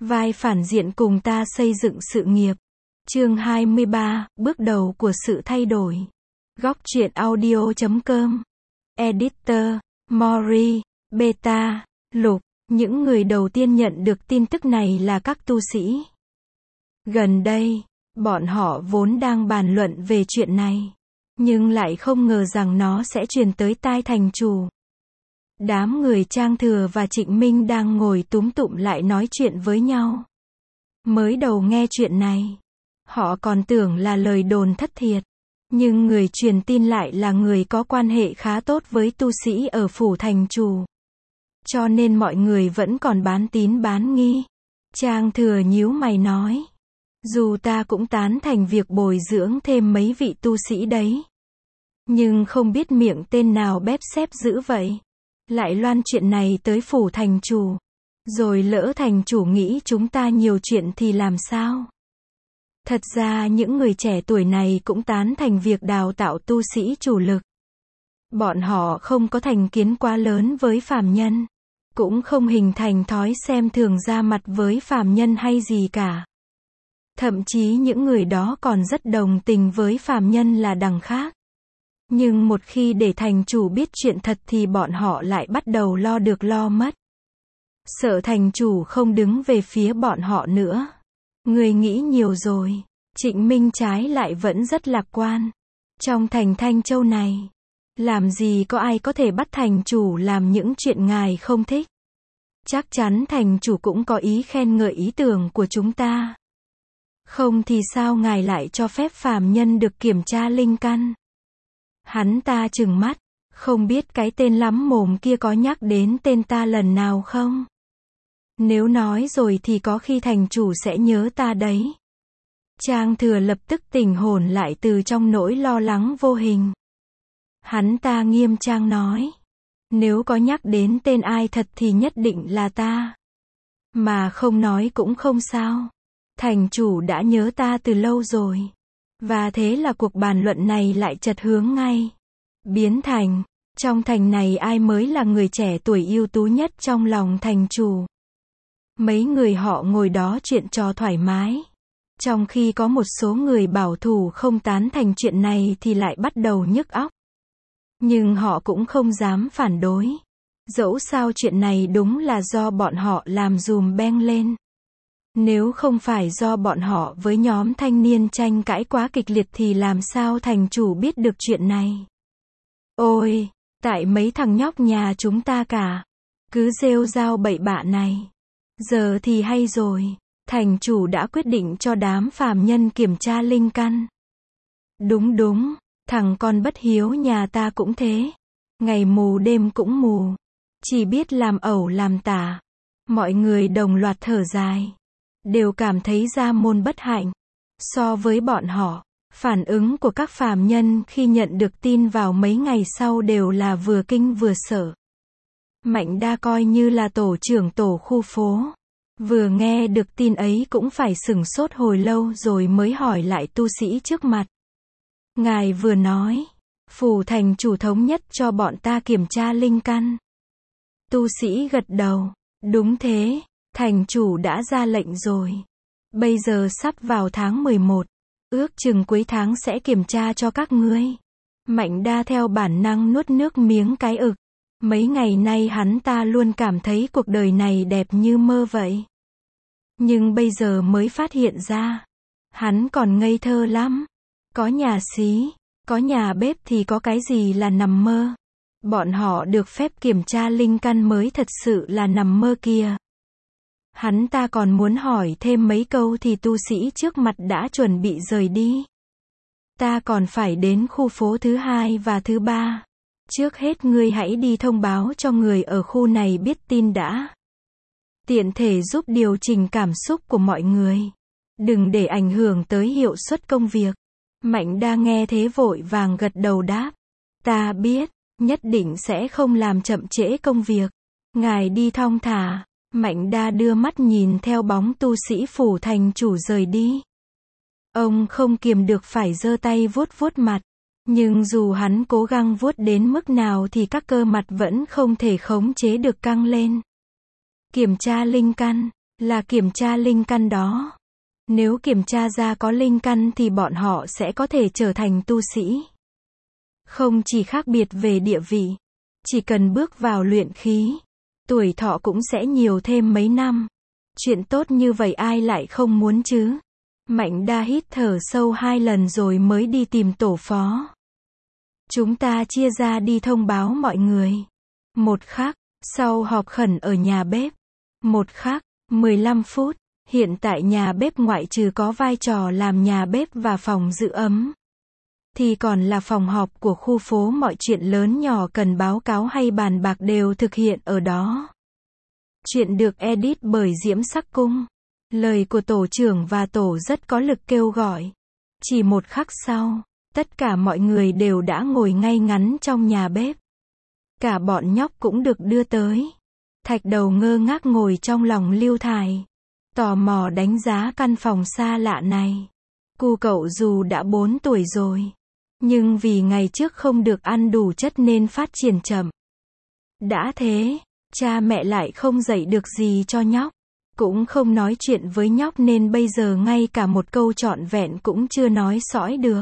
Vai phản diện cùng ta xây dựng sự nghiệp. Chương 23, bước đầu của sự thay đổi. Góc truyện audio.com. Editor, Mori, Beta, Lục. Những người đầu tiên nhận được tin tức này là các tu sĩ. Gần đây, bọn họ vốn đang bàn luận về chuyện này, nhưng lại không ngờ rằng nó sẽ truyền tới tai thành chủ. Đám người Trang Thừa và Trịnh Minh đang ngồi túm tụm lại nói chuyện với nhau. Mới đầu nghe chuyện này, họ còn tưởng là lời đồn thất thiệt, nhưng người truyền tin lại là người có quan hệ khá tốt với tu sĩ ở phủ thành chủ. Cho nên mọi người vẫn còn bán tín bán nghi. Trang Thừa nhíu mày nói, dù ta cũng tán thành việc bồi dưỡng thêm mấy vị tu sĩ đấy, nhưng không biết miệng tên nào bép xép dữ vậy, lại loan chuyện này tới phủ thành chủ, rồi lỡ thành chủ nghĩ chúng ta nhiều chuyện thì làm sao? Thật ra những người trẻ tuổi này cũng tán thành việc đào tạo tu sĩ chủ lực. Bọn họ không có thành kiến quá lớn với phàm nhân, cũng không hình thành thói xem thường ra mặt với phàm nhân hay gì cả. Thậm chí những người đó còn rất đồng tình với phàm nhân là đằng khác. Nhưng một khi để thành chủ biết chuyện thật thì bọn họ lại bắt đầu lo được lo mất. Sợ thành chủ không đứng về phía bọn họ nữa. Người nghĩ nhiều rồi. Trịnh Minh trái lại vẫn rất lạc quan. Trong thành Thanh Châu này, làm gì có ai có thể bắt thành chủ làm những chuyện ngài không thích. Chắc chắn thành chủ cũng có ý khen ngợi ý tưởng của chúng ta. Không thì sao ngài lại cho phép phàm nhân được kiểm tra linh căn? Hắn ta trừng mắt, không biết cái tên lắm mồm kia có nhắc đến tên ta lần nào không? Nếu nói rồi thì có khi thành chủ sẽ nhớ ta đấy. Trang Thừa lập tức tỉnh hồn lại từ trong nỗi lo lắng vô hình. Hắn ta nghiêm trang nói, nếu có nhắc đến tên ai thật thì nhất định là ta. Mà không nói cũng không sao. Thành chủ đã nhớ ta từ lâu rồi. Và thế là cuộc bàn luận này lại chật hướng ngay. Biến thành, trong thành này ai mới là người trẻ tuổi ưu tú nhất trong lòng thành chủ. Mấy người họ ngồi đó chuyện trò thoải mái. Trong khi có một số người bảo thủ không tán thành chuyện này thì lại bắt đầu nhức óc. Nhưng họ cũng không dám phản đối. Dẫu sao chuyện này đúng là do bọn họ làm dùm beng lên. Nếu không phải do bọn họ với nhóm thanh niên tranh cãi quá kịch liệt thì làm sao thành chủ biết được chuyện này? Ôi, tại mấy thằng nhóc nhà chúng ta cả. Cứ rêu rao bậy bạ này. Giờ thì hay rồi. Thành chủ đã quyết định cho đám phàm nhân kiểm tra linh căn. Đúng, thằng con bất hiếu nhà ta cũng thế. Ngày mù đêm cũng mù. Chỉ biết làm ẩu làm tả. Mọi người đồng loạt thở dài. Đều cảm thấy gia môn bất hạnh. So với bọn họ, phản ứng của các phàm nhân khi nhận được tin vào mấy ngày sau đều là vừa kinh vừa sợ. Mạnh Đa coi như là tổ trưởng tổ khu phố. Vừa nghe được tin ấy cũng phải sửng sốt hồi lâu rồi mới hỏi lại tu sĩ trước mặt. Ngài vừa nói, phủ thành chủ thống nhất cho bọn ta kiểm tra linh căn. Tu sĩ gật đầu, đúng thế, thành chủ đã ra lệnh rồi. Bây giờ sắp vào tháng 11, ước chừng cuối tháng sẽ kiểm tra cho các ngươi. Mạnh Đa theo bản năng nuốt nước miếng cái ực. Mấy ngày nay hắn ta luôn cảm thấy cuộc đời này đẹp như mơ vậy. Nhưng bây giờ mới phát hiện ra, hắn còn ngây thơ lắm. Có nhà xí, có nhà bếp thì có cái gì là nằm mơ. Bọn họ được phép kiểm tra linh căn mới thật sự là nằm mơ kia. Hắn ta còn muốn hỏi thêm mấy câu thì tu sĩ trước mặt đã chuẩn bị rời đi. Ta còn phải đến khu phố thứ 2 và thứ 3. Trước hết ngươi hãy đi thông báo cho người ở khu này biết tin đã. Tiện thể giúp điều chỉnh cảm xúc của mọi người. Đừng để ảnh hưởng tới hiệu suất công việc. Mạnh Đa nghe thế vội vàng gật đầu đáp. Ta biết, nhất định sẽ không làm chậm trễ công việc. Ngài đi thong thả. Mạnh Đa đưa mắt nhìn theo bóng tu sĩ phủ thành chủ rời đi. Ông không kiềm được phải giơ tay vuốt vuốt mặt. Nhưng dù hắn cố gắng vuốt đến mức nào thì các cơ mặt vẫn không thể khống chế được căng lên. Kiểm tra linh căn Là kiểm tra linh căn đó. Nếu kiểm tra ra có linh căn thì bọn họ sẽ có thể trở thành tu sĩ. Không chỉ khác biệt về địa vị, chỉ cần bước vào luyện khí, tuổi thọ cũng sẽ nhiều thêm mấy năm. Chuyện tốt như vậy ai lại không muốn chứ? Mạnh Đa hít thở sâu 2 lần rồi mới đi tìm tổ phó. Chúng ta chia ra đi thông báo mọi người. Một khắc, sau họp khẩn ở nhà bếp. Một khắc, 15 phút, hiện tại nhà bếp ngoại trừ có vai trò làm nhà bếp và phòng giữ ấm, thì còn là phòng họp của khu phố, mọi chuyện lớn nhỏ cần báo cáo hay bàn bạc đều thực hiện ở đó. Chuyện được edit bởi Diễm Sắc Cung. Lời của tổ trưởng và tổ rất có lực kêu gọi. Chỉ một khắc sau, tất cả mọi người đều đã ngồi ngay ngắn trong nhà bếp. Cả bọn nhóc cũng được đưa tới. Thạch Đầu ngơ ngác ngồi trong lòng Lưu Thải, tò mò đánh giá căn phòng xa lạ này. Cu cậu dù đã 4 tuổi rồi, nhưng vì ngày trước không được ăn đủ chất nên phát triển chậm. Đã thế, cha mẹ lại không dạy được gì cho nhóc, cũng không nói chuyện với nhóc nên bây giờ ngay cả một câu trọn vẹn cũng chưa nói sõi được.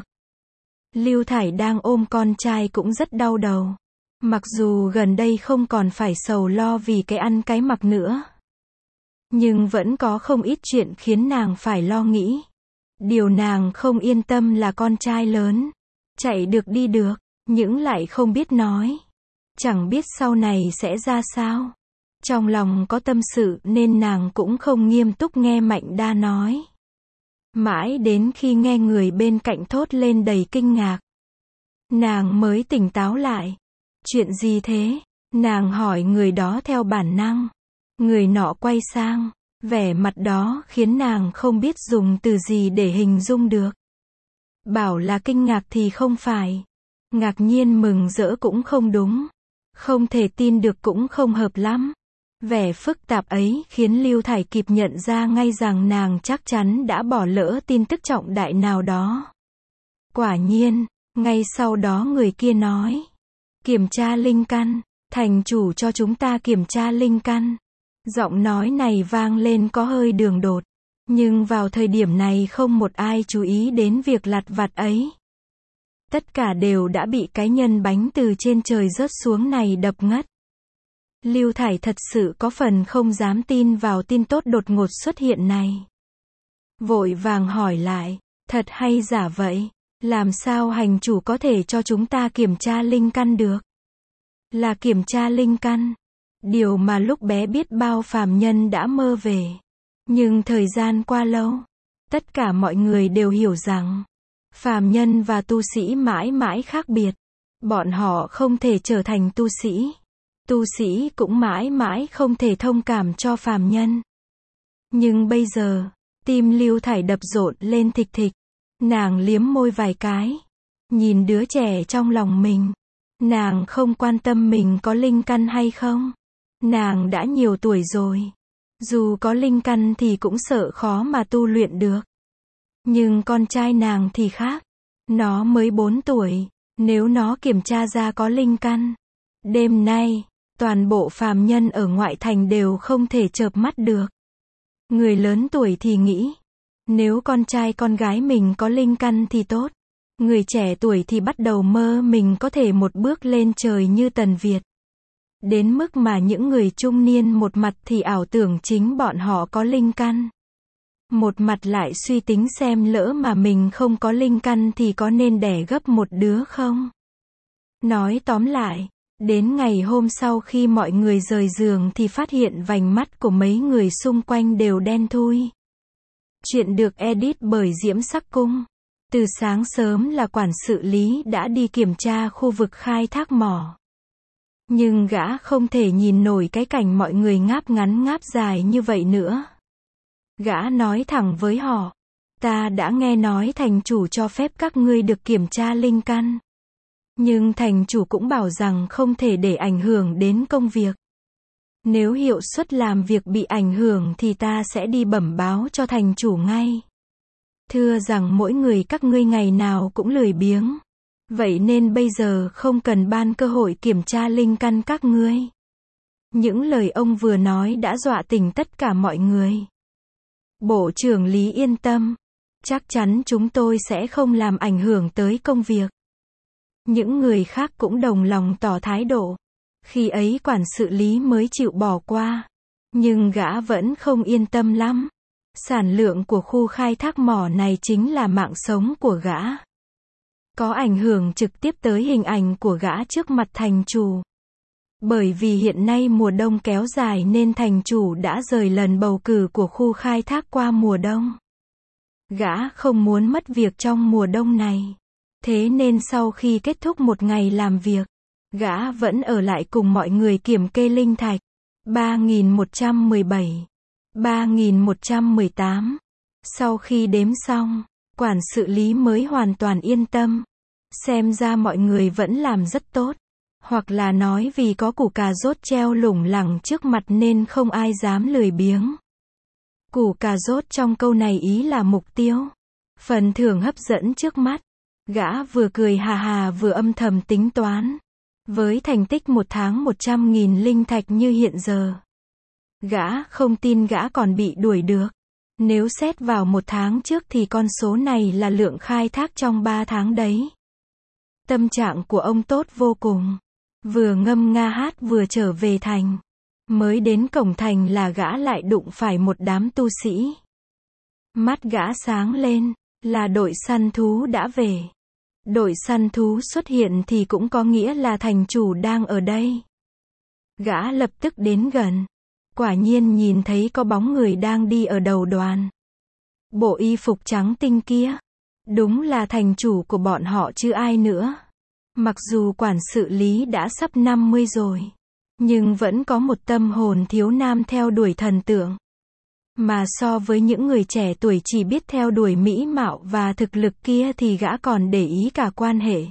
Lưu Thải đang ôm con trai cũng rất đau đầu. Mặc dù gần đây không còn phải sầu lo vì cái ăn cái mặc nữa, nhưng vẫn có không ít chuyện khiến nàng phải lo nghĩ. Điều nàng không yên tâm là con trai lớn, chạy được đi được, nhưng lại không biết nói. Chẳng biết sau này sẽ ra sao. Trong lòng có tâm sự nên nàng cũng không nghiêm túc nghe Mạnh Đa nói. Mãi đến khi nghe người bên cạnh thốt lên đầy kinh ngạc, nàng mới tỉnh táo lại. Chuyện gì thế? Nàng hỏi người đó theo bản năng. Người nọ quay sang, vẻ mặt đó khiến nàng không biết dùng từ gì để hình dung được. Bảo là kinh ngạc thì không phải. Ngạc nhiên mừng rỡ cũng không đúng. Không thể tin được cũng không hợp lắm. Vẻ phức tạp ấy khiến Lưu Thải kịp nhận ra ngay rằng nàng chắc chắn đã bỏ lỡ tin tức trọng đại nào đó. Quả nhiên, ngay sau đó người kia nói. Kiểm tra linh căn, thành chủ cho chúng ta kiểm tra linh căn. Giọng nói này vang lên có hơi đường đột, nhưng vào thời điểm này không một ai chú ý đến việc lặt vặt ấy. Tất cả đều đã bị cái nhân bánh từ trên trời rớt xuống này đập ngất. Lưu Thải thật sự có phần không dám tin vào tin tốt đột ngột xuất hiện này. Vội vàng hỏi lại, thật hay giả vậy? Làm sao hành chủ có thể cho chúng ta kiểm tra linh căn được? Là kiểm tra linh căn, điều mà lúc bé biết bao phàm nhân đã mơ về. Nhưng thời gian qua lâu, tất cả mọi người đều hiểu rằng, phàm nhân và tu sĩ mãi mãi khác biệt. Bọn họ không thể trở thành tu sĩ. Tu sĩ cũng mãi mãi không thể thông cảm cho phàm nhân. Nhưng bây giờ, tim Lưu Thải đập rộn lên thịch thịch. Nàng liếm môi vài cái, nhìn đứa trẻ trong lòng mình. Nàng không quan tâm mình có linh căn hay không. Nàng đã nhiều tuổi rồi. Dù có linh căn thì cũng sợ khó mà tu luyện được. Nhưng con trai nàng thì khác. Nó mới 4 tuổi, nếu nó kiểm tra ra có linh căn, đêm nay, toàn bộ phàm nhân ở ngoại thành đều không thể chợp mắt được. Người lớn tuổi thì nghĩ, nếu con trai con gái mình có linh căn thì tốt. Người trẻ tuổi thì bắt đầu mơ mình có thể một bước lên trời như Tần Việt. Đến mức mà những người trung niên một mặt thì ảo tưởng chính bọn họ có linh căn. Một mặt lại suy tính xem lỡ mà mình không có linh căn thì có nên đẻ gấp một đứa không? Nói tóm lại, đến ngày hôm sau khi mọi người rời giường thì phát hiện vành mắt của mấy người xung quanh đều đen thui. Chuyện được edit bởi Diễm Sắc Cung. Từ sáng sớm là quản sự Lý đã đi kiểm tra khu vực khai thác mỏ. Nhưng gã không thể nhìn nổi cái cảnh mọi người ngáp ngắn ngáp dài như vậy nữa. Gã nói thẳng với họ, ta đã nghe nói thành chủ cho phép các ngươi được kiểm tra linh căn. Nhưng thành chủ cũng bảo rằng không thể để ảnh hưởng đến công việc. Nếu hiệu suất làm việc bị ảnh hưởng thì ta sẽ đi bẩm báo cho thành chủ ngay. Thưa rằng mỗi người các ngươi ngày nào cũng lười biếng. Vậy nên bây giờ không cần ban cơ hội kiểm tra linh căn các ngươi. Những lời ông vừa nói đã dọa tỉnh tất cả mọi người. Bộ trưởng Lý yên tâm. Chắc chắn chúng tôi sẽ không làm ảnh hưởng tới công việc. Những người khác cũng đồng lòng tỏ thái độ. Khi ấy quản sự Lý mới chịu bỏ qua. Nhưng gã vẫn không yên tâm lắm. Sản lượng của khu khai thác mỏ này chính là mạng sống của gã. Có ảnh hưởng trực tiếp tới hình ảnh của gã trước mặt thành chủ. Bởi vì hiện nay mùa đông kéo dài nên thành chủ đã rời lần bầu cử của khu khai thác qua mùa đông. Gã không muốn mất việc trong mùa đông này. Thế nên sau khi kết thúc một ngày làm việc, gã vẫn ở lại cùng mọi người kiểm kê linh thạch. 3117, 3118. Sau khi đếm xong, quản sự Lý mới hoàn toàn yên tâm. Xem ra mọi người vẫn làm rất tốt. Hoặc là nói vì có củ cà rốt treo lủng lẳng trước mặt nên không ai dám lười biếng. Củ cà rốt trong câu này ý là mục tiêu. Phần thưởng hấp dẫn trước mắt. Gã vừa cười hà hà vừa âm thầm tính toán. Với thành tích một tháng 100.000 linh thạch như hiện giờ, gã không tin gã còn bị đuổi được. Nếu xét vào một tháng trước thì con số này là lượng khai thác trong 3 tháng đấy. Tâm trạng của ông tốt vô cùng. Vừa ngâm nga hát vừa trở về thành. Mới đến cổng thành là gã lại đụng phải một đám tu sĩ. Mắt gã sáng lên, là đội săn thú đã về. Đội săn thú xuất hiện thì cũng có nghĩa là thành chủ đang ở đây. Gã lập tức đến gần. Quả nhiên nhìn thấy có bóng người đang đi ở đầu đoàn. Bộ y phục trắng tinh kia. Đúng là thành chủ của bọn họ chứ ai nữa. Mặc dù quản sự Lý đã sắp 50 rồi, nhưng vẫn có một tâm hồn thiếu nam theo đuổi thần tượng. Mà so với những người trẻ tuổi chỉ biết theo đuổi mỹ mạo và thực lực kia thì gã còn để ý cả quan hệ.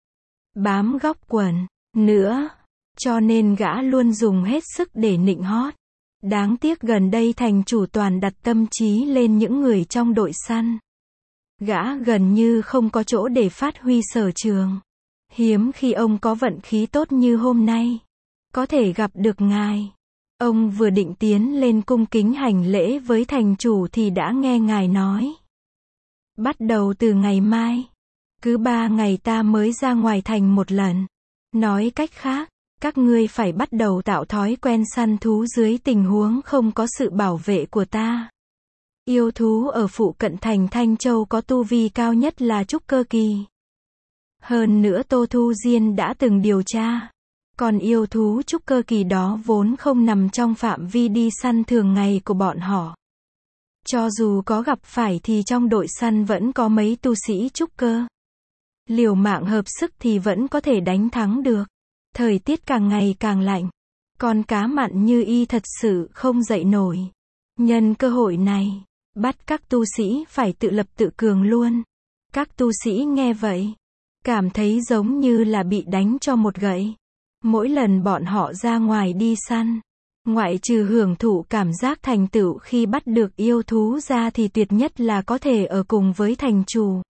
Bám góc quần, nữa. Cho nên gã luôn dùng hết sức để nịnh hót. Đáng tiếc gần đây thành chủ toàn đặt tâm trí lên những người trong đội săn. Gã gần như không có chỗ để phát huy sở trường. Hiếm khi ông có vận khí tốt như hôm nay. Có thể gặp được ngài. Ông vừa định tiến lên cung kính hành lễ với thành chủ thì đã nghe ngài nói. Bắt đầu từ ngày mai, cứ 3 ngày ta mới ra ngoài thành một lần. Nói cách khác, các ngươi phải bắt đầu tạo thói quen săn thú dưới tình huống không có sự bảo vệ của ta. Yêu thú ở phụ cận thành Thanh Châu có tu vi cao nhất là trúc cơ kỳ. Hơn nữa Tô Thu Diên đã từng điều tra. Còn yêu thú trúc cơ kỳ đó vốn không nằm trong phạm vi đi săn thường ngày của bọn họ. Cho dù có gặp phải thì trong đội săn vẫn có mấy tu sĩ trúc cơ. Liều mạng hợp sức thì vẫn có thể đánh thắng được. Thời tiết càng ngày càng lạnh. Con cá mặn như y thật sự không dậy nổi. Nhân cơ hội này, bắt các tu sĩ phải tự lập tự cường luôn. Các tu sĩ nghe vậy, cảm thấy giống như là bị đánh cho một gậy. Mỗi lần bọn họ ra ngoài đi săn, ngoại trừ hưởng thụ cảm giác thành tựu khi bắt được yêu thú ra thì tuyệt nhất là có thể ở cùng với thành chủ.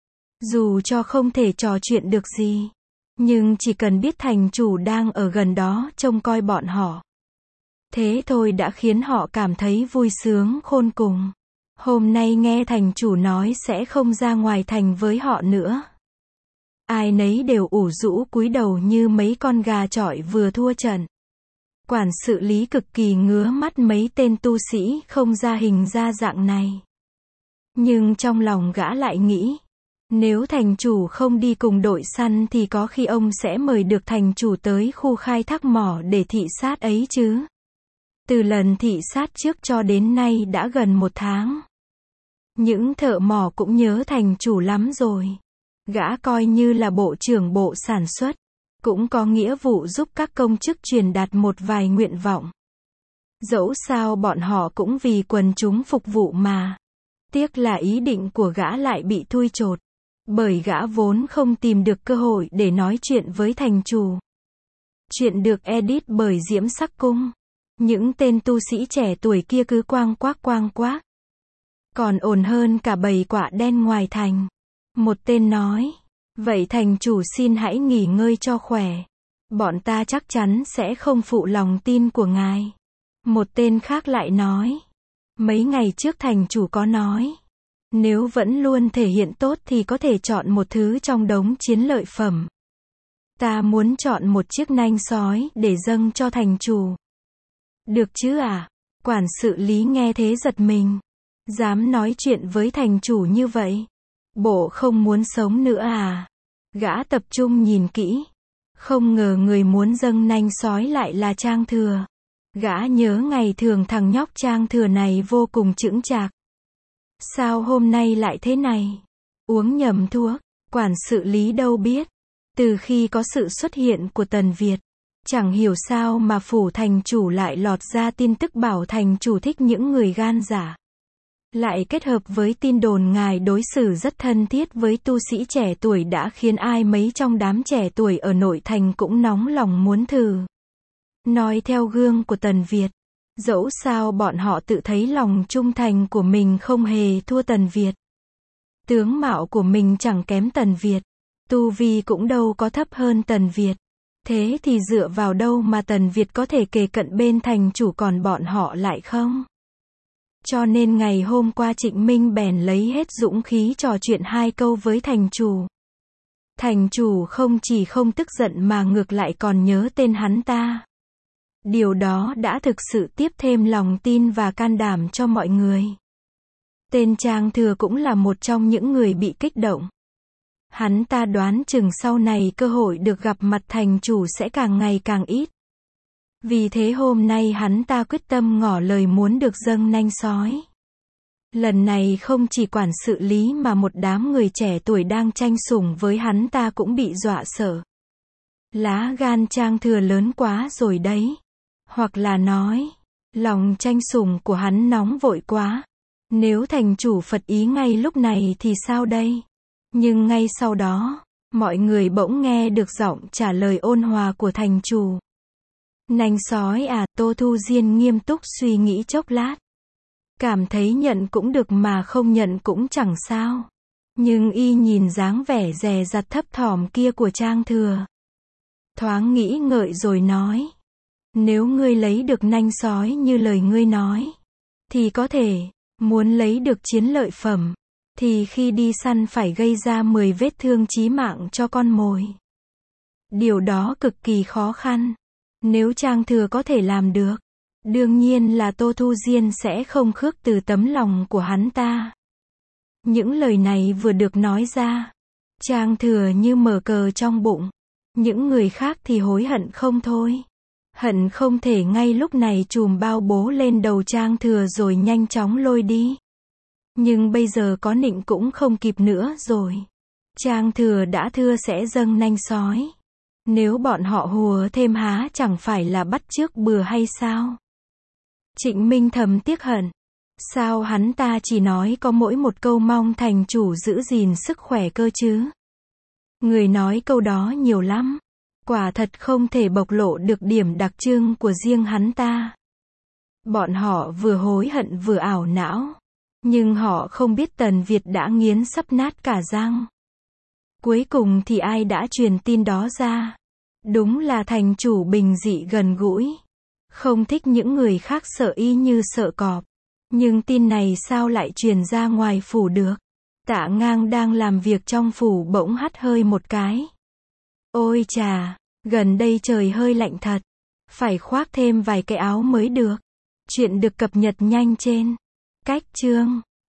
Dù cho không thể trò chuyện được gì, nhưng chỉ cần biết thành chủ đang ở gần đó trông coi bọn họ. Thế thôi đã khiến họ cảm thấy vui sướng khôn cùng. Hôm nay nghe thành chủ nói sẽ không ra ngoài thành với họ nữa. Ai nấy đều ủ rũ cúi đầu như mấy con gà chọi vừa thua trận. Quản sự Lý cực kỳ ngứa mắt mấy tên tu sĩ không ra hình ra dạng này. Nhưng trong lòng gã lại nghĩ, nếu thành chủ không đi cùng đội săn thì có khi ông sẽ mời được thành chủ tới khu khai thác mỏ để thị sát ấy chứ. Từ lần thị sát trước cho đến nay đã gần 1 tháng. Những thợ mỏ cũng nhớ thành chủ lắm rồi. Gã coi như là bộ trưởng bộ sản xuất, cũng có nghĩa vụ giúp các công chức truyền đạt một vài nguyện vọng. Dẫu sao bọn họ cũng vì quần chúng phục vụ mà. Tiếc là ý định của gã lại bị thui chột, bởi gã vốn không tìm được cơ hội để nói chuyện với thành chủ. Chuyện được edit bởi Diễm Sắc Cung. Những tên tu sĩ trẻ tuổi kia cứ quang quác. Còn ồn hơn cả bầy quạ đen ngoài thành. Một tên nói, vậy thành chủ xin hãy nghỉ ngơi cho khỏe. Bọn ta chắc chắn sẽ không phụ lòng tin của ngài. Một tên khác lại nói, Mấy ngày trước thành chủ có nói, nếu vẫn luôn thể hiện tốt thì có thể chọn một thứ trong đống chiến lợi phẩm. Ta muốn chọn một chiếc nanh sói để dâng cho thành chủ. Được chứ à? Quản sự Lý nghe thế giật mình. Dám nói chuyện với thành chủ như vậy? Bộ không muốn sống nữa à? Gã tập trung nhìn kỹ. Không ngờ người muốn dâng nanh sói lại là Trang Thừa. Gã nhớ ngày thường thằng nhóc Trang Thừa này vô cùng chững chạc. Sao hôm nay lại thế này? Uống nhầm thuốc? Quản sự Lý đâu biết. Từ khi có sự xuất hiện của Tần Việt, chẳng hiểu sao mà phủ thành chủ lại lọt ra tin tức bảo thành chủ thích những người gan dạ. Lại kết hợp với tin đồn ngài đối xử rất thân thiết với tu sĩ trẻ tuổi đã khiến ai mấy trong đám trẻ tuổi ở nội thành cũng nóng lòng muốn thử. Nói theo gương của Tần Việt, dẫu sao bọn họ tự thấy lòng trung thành của mình không hề thua Tần Việt. Tướng mạo của mình chẳng kém Tần Việt, tu vi cũng đâu có thấp hơn Tần Việt. Thế thì dựa vào đâu mà Tần Việt có thể kề cận bên thành chủ còn bọn họ lại không? Cho nên ngày hôm qua Trịnh Minh bèn lấy hết dũng khí trò chuyện 2 câu với thành chủ. Thành chủ không chỉ không tức giận mà ngược lại còn nhớ tên hắn ta. Điều đó đã thực sự tiếp thêm lòng tin và can đảm cho mọi người. Tên Trang Thừa cũng là một trong những người bị kích động. Hắn ta đoán chừng sau này cơ hội được gặp mặt thành chủ sẽ càng ngày càng ít. Vì thế hôm nay hắn ta quyết tâm ngỏ lời muốn được dâng nanh sói. Lần này không chỉ quản sự Lý mà một đám người trẻ tuổi đang tranh sủng với hắn ta cũng bị dọa sợ. Lá gan Trang Thừa lớn quá rồi đấy. Hoặc là nói, lòng tranh sủng của hắn nóng vội quá. Nếu thành chủ phật ý ngay lúc này thì sao đây? Nhưng ngay sau đó, mọi người bỗng nghe được giọng trả lời ôn hòa của thành chủ. Nanh sói à? Tô Thu Diên nghiêm túc suy nghĩ chốc lát. Cảm thấy nhận cũng được mà không nhận cũng chẳng sao. Nhưng y nhìn dáng vẻ dè dặt thấp thỏm kia của Trang Thừa. Thoáng nghĩ ngợi rồi nói. Nếu ngươi lấy được nanh sói như lời ngươi nói, thì có thể, muốn lấy được chiến lợi phẩm, thì khi đi săn phải gây ra 10 vết thương chí mạng cho con mồi. Điều đó cực kỳ khó khăn. Nếu Trang Thừa có thể làm được, đương nhiên là Tô Thu Diên sẽ không khước từ tấm lòng của hắn ta. Những lời này vừa được nói ra, Trang Thừa như mở cờ trong bụng. Những người khác thì hối hận không thôi. Hận không thể ngay lúc này chùm bao bố lên đầu Trang Thừa rồi nhanh chóng lôi đi. Nhưng bây giờ có nịnh cũng không kịp nữa rồi. Trang Thừa đã thưa sẽ dâng nanh sói. Nếu bọn họ hùa thêm há chẳng phải là bắt chước bừa hay sao? Trịnh Minh thầm tiếc hận. Sao hắn ta chỉ nói có mỗi một câu mong thành chủ giữ gìn sức khỏe cơ chứ? Người nói câu đó nhiều lắm. Quả thật không thể bộc lộ được điểm đặc trưng của riêng hắn ta. Bọn họ vừa hối hận vừa ảo não. Nhưng họ không biết Tần Việt đã nghiến sắp nát cả răng. Cuối cùng thì ai đã truyền tin đó ra? Đúng là thành chủ bình dị gần gũi. Không thích những người khác sợ y như sợ cọp. Nhưng tin này sao lại truyền ra ngoài phủ được? Tạ Ngang đang làm việc trong phủ bỗng hắt hơi một cái. Ôi chà, gần đây trời hơi lạnh thật. Phải khoác thêm vài cái áo mới được. Chuyện được cập nhật nhanh trên Cách Chương.